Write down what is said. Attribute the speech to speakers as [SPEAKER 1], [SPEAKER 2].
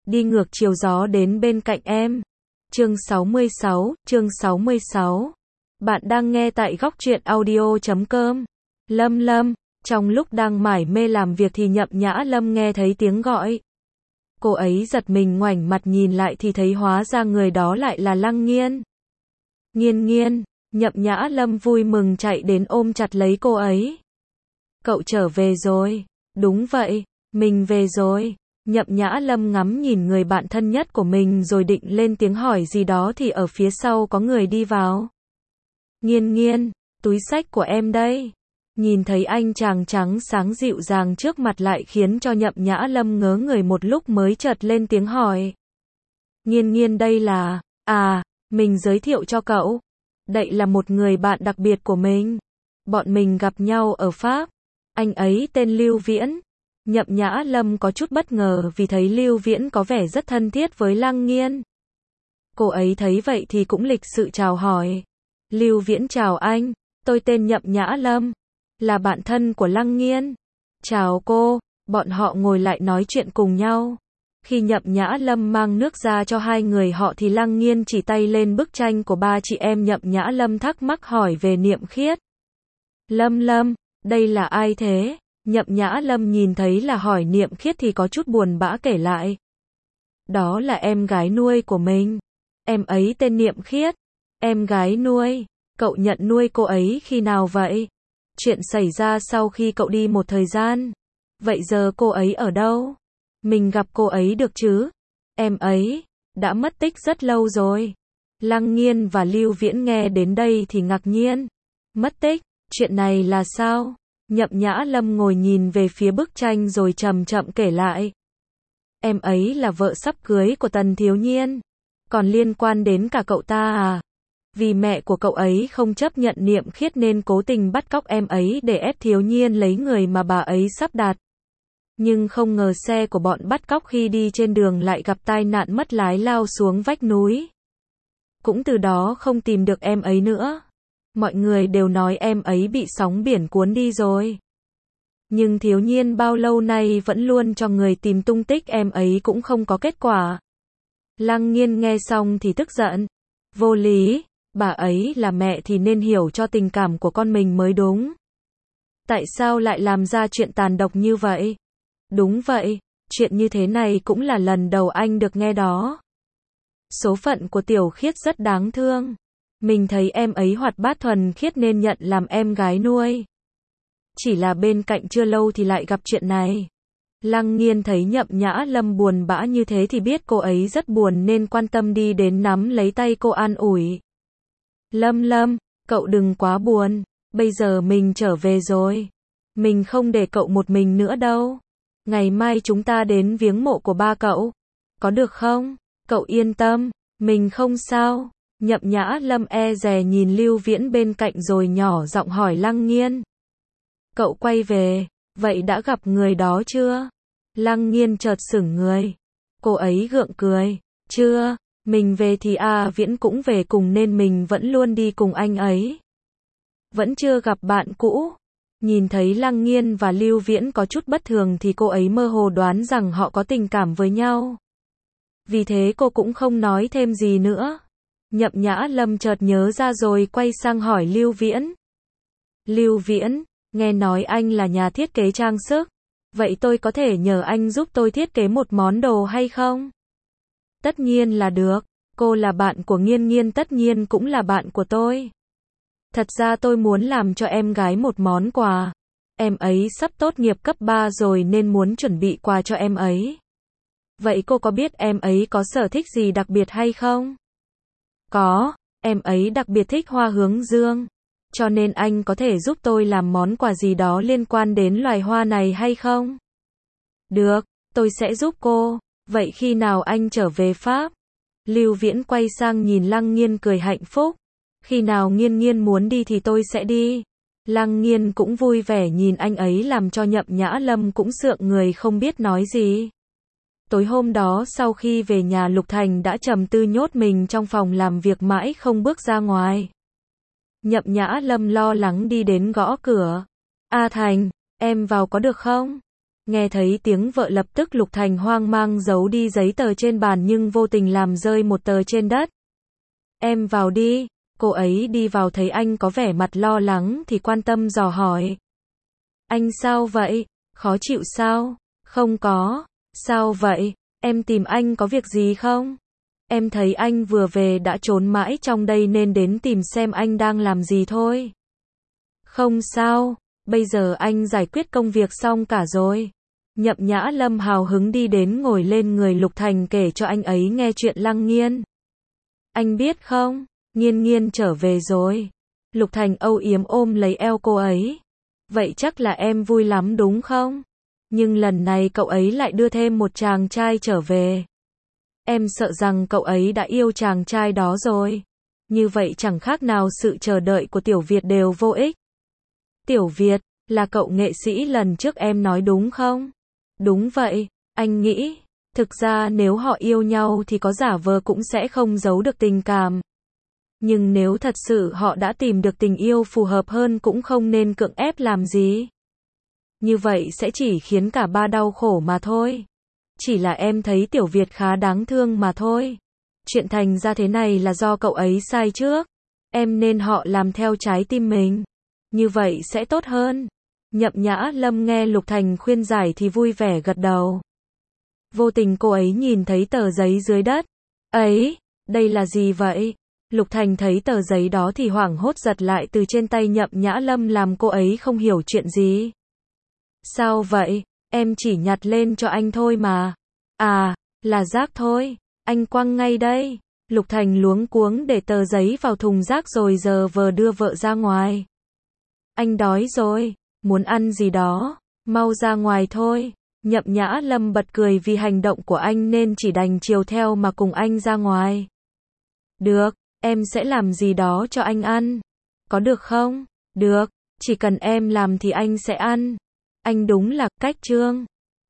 [SPEAKER 1] đi ngược chiều gió đến bên cạnh em. Chương 66. Bạn đang nghe tại góc truyện audio.com. Lâm, trong lúc đang mải mê làm việc thì Nhậm Nhã Lâm nghe thấy tiếng gọi. Cô ấy giật mình ngoảnh mặt nhìn lại thì thấy hóa ra người đó lại là Lăng Nghiên. Nghiên, Nhậm Nhã Lâm vui mừng chạy đến ôm chặt lấy cô ấy. Cậu trở về rồi. Đúng vậy, mình về rồi. Nhậm Nhã Lâm ngắm nhìn người bạn thân nhất của mình rồi định lên tiếng hỏi gì đó thì ở phía sau có người đi vào. Nghiên, túi xách của em đây. Nhìn thấy anh chàng trắng sáng dịu dàng trước mặt lại khiến cho Nhậm Nhã Lâm ngớ người một lúc mới chợt lên tiếng hỏi. Nghiên đây là, mình giới thiệu cho cậu. Đây là một người bạn đặc biệt của mình. Bọn mình gặp nhau ở Pháp. Anh ấy tên Lưu Viễn. Nhậm Nhã Lâm có chút bất ngờ vì thấy Lưu Viễn có vẻ rất thân thiết với Lăng Nghiên. Cô ấy thấy vậy thì cũng lịch sự chào hỏi. Lưu Viễn chào anh, tôi tên Nhậm Nhã Lâm, là bạn thân của Lăng Nghiên. Chào cô, bọn họ ngồi lại nói chuyện cùng nhau. Khi Nhậm Nhã Lâm mang nước ra cho hai người họ thì Lăng Nghiên chỉ tay lên bức tranh của ba chị em. Nhậm Nhã Lâm thắc mắc hỏi về Niệm Khiết. Lâm, đây là ai thế? Nhậm Nhã Lâm nhìn thấy là hỏi Niệm Khiết thì có chút buồn bã kể lại. Đó là em gái nuôi của mình. Em ấy tên Niệm Khiết. Em gái nuôi, cậu nhận nuôi cô ấy khi nào vậy? Chuyện xảy ra sau khi cậu đi một thời gian. Vậy giờ cô ấy ở đâu? Mình gặp cô ấy được chứ? Em ấy đã mất tích rất lâu rồi. Lăng Nghiên và Lưu Viễn nghe đến đây thì ngạc nhiên. Mất tích? Chuyện này là sao? Nhậm Nhã Lâm ngồi nhìn về phía bức tranh rồi chậm chậm kể lại. Em ấy là vợ sắp cưới của Tần Thiếu Nhiên. Còn liên quan đến cả cậu ta à? Vì mẹ của cậu ấy không chấp nhận Niệm Khiết nên cố tình bắt cóc em ấy để ép Thiếu Nhiên lấy người mà bà ấy sắp đặt. Nhưng không ngờ xe của bọn bắt cóc khi đi trên đường lại gặp tai nạn mất lái lao xuống vách núi. Cũng từ đó không tìm được em ấy nữa. Mọi người đều nói em ấy bị sóng biển cuốn đi rồi. Nhưng Thiếu Nhiên bao lâu nay vẫn luôn cho người tìm tung tích em ấy cũng không có kết quả. Lăng Nghiên nghe xong thì tức giận. Vô lý, bà ấy là mẹ thì nên hiểu cho tình cảm của con mình mới đúng. Tại sao lại làm ra chuyện tàn độc như vậy? Đúng vậy, chuyện như thế này cũng là lần đầu anh được nghe đó. Số phận của Tiểu Khiết rất đáng thương. Mình thấy em ấy hoạt bát thuần khiết nên nhận làm em gái nuôi. Chỉ là bên cạnh chưa lâu thì lại gặp chuyện này. Lăng Nghiên thấy Nhậm Nhã Lâm buồn bã như thế thì biết cô ấy rất buồn nên quan tâm đi đến nắm lấy tay cô an ủi. Lâm, cậu đừng quá buồn. Bây giờ mình trở về rồi. Mình không để cậu một mình nữa đâu. Ngày mai chúng ta đến viếng mộ của ba cậu. Có được không? Cậu yên tâm, mình không sao. Nhậm Nhã Lâm e dè nhìn Lưu Viễn bên cạnh rồi nhỏ giọng hỏi Lăng Nghiên. Cậu quay về, vậy đã gặp người đó chưa? Lăng Nghiên chợt sững người. Cô ấy gượng cười. Chưa, mình về thì Viễn cũng về cùng nên mình vẫn luôn đi cùng anh ấy. Vẫn chưa gặp bạn cũ. Nhìn thấy Lăng Nghiên và Lưu Viễn có chút bất thường thì cô ấy mơ hồ đoán rằng họ có tình cảm với nhau. Vì thế cô cũng không nói thêm gì nữa. Nhậm Nhã Lâm chợt nhớ ra rồi quay sang hỏi Lưu Viễn. Lưu Viễn, nghe nói anh là nhà thiết kế trang sức. Vậy tôi có thể nhờ anh giúp tôi thiết kế một món đồ hay không? Tất nhiên là được. Cô là bạn của Nghiên, tất nhiên cũng là bạn của tôi. Thật ra tôi muốn làm cho em gái một món quà. Em ấy sắp tốt nghiệp cấp 3 rồi nên muốn chuẩn bị quà cho em ấy. Vậy cô có biết em ấy có sở thích gì đặc biệt hay không? Có, em ấy đặc biệt thích hoa hướng dương. Cho nên anh có thể giúp tôi làm món quà gì đó liên quan đến loài hoa này hay không? Được, tôi sẽ giúp cô. Vậy khi nào anh trở về Pháp? Lưu Viễn quay sang nhìn Lăng Nghiên cười hạnh phúc. Khi nào Nghiên muốn đi thì tôi sẽ đi. Lăng Nghiên cũng vui vẻ nhìn anh ấy làm cho Nhậm Nhã Lâm cũng sượng người không biết nói gì. Tối hôm đó sau khi về nhà Lục Thành đã trầm tư nhốt mình trong phòng làm việc mãi không bước ra ngoài. Nhậm Nhã Lâm lo lắng đi đến gõ cửa. A Thành, em vào có được không? Nghe thấy tiếng vợ lập tức Lục Thành hoang mang giấu đi giấy tờ trên bàn nhưng vô tình làm rơi một tờ trên đất. Em vào đi, cô ấy đi vào thấy anh có vẻ mặt lo lắng thì quan tâm dò hỏi. Anh sao vậy? Khó chịu sao? Không có. Sao vậy? Em tìm anh có việc gì không? Em thấy anh vừa về đã trốn mãi trong đây nên đến tìm xem anh đang làm gì thôi. Không sao, bây giờ anh giải quyết công việc xong cả rồi. Nhậm Nhã Lâm hào hứng đi đến ngồi lên người Lục Thành kể cho anh ấy nghe chuyện Lăng Nghiên. Anh biết không, Nghiên Nghiên trở về rồi. Lục Thành âu yếm ôm lấy eo cô ấy. Vậy chắc là em vui lắm đúng không? Nhưng lần này cậu ấy lại đưa thêm một chàng trai trở về. Em sợ rằng cậu ấy đã yêu chàng trai đó rồi. Như vậy chẳng khác nào sự chờ đợi của Tiểu Việt đều vô ích. Tiểu Việt, là cậu nghệ sĩ lần trước em nói đúng không? Đúng vậy, anh nghĩ, thực ra nếu họ yêu nhau thì có giả vờ cũng sẽ không giấu được tình cảm. Nhưng nếu thật sự họ đã tìm được tình yêu phù hợp hơn cũng không nên cưỡng ép làm gì. Như vậy sẽ chỉ khiến cả ba đau khổ mà thôi. Chỉ là em thấy Tiểu Việt khá đáng thương mà thôi. Chuyện thành ra thế này là do cậu ấy sai trước. Em nên họ làm theo trái tim mình. Như vậy sẽ tốt hơn. Nhậm Nhã Lâm nghe Lục Thành khuyên giải thì vui vẻ gật đầu. Vô tình cô ấy nhìn thấy tờ giấy dưới đất. Ấy, đây là gì vậy? Lục Thành thấy tờ giấy đó thì hoảng hốt giật lại từ trên tay Nhậm Nhã Lâm làm cô ấy không hiểu chuyện gì. Sao vậy? Em chỉ nhặt lên cho anh thôi mà. À, là rác thôi. Anh quăng ngay đây. Lục Thành luống cuống để tờ giấy vào thùng rác rồi giờ vờ đưa vợ ra ngoài. Anh đói rồi, muốn ăn gì đó, mau ra ngoài thôi. Nhậm Nhã Lâm bật cười vì hành động của anh nên chỉ đành chiều theo mà cùng anh ra ngoài. Được, em sẽ làm gì đó cho anh ăn. Có được không? Được, chỉ cần em làm thì anh sẽ ăn. Anh đúng là cách trương.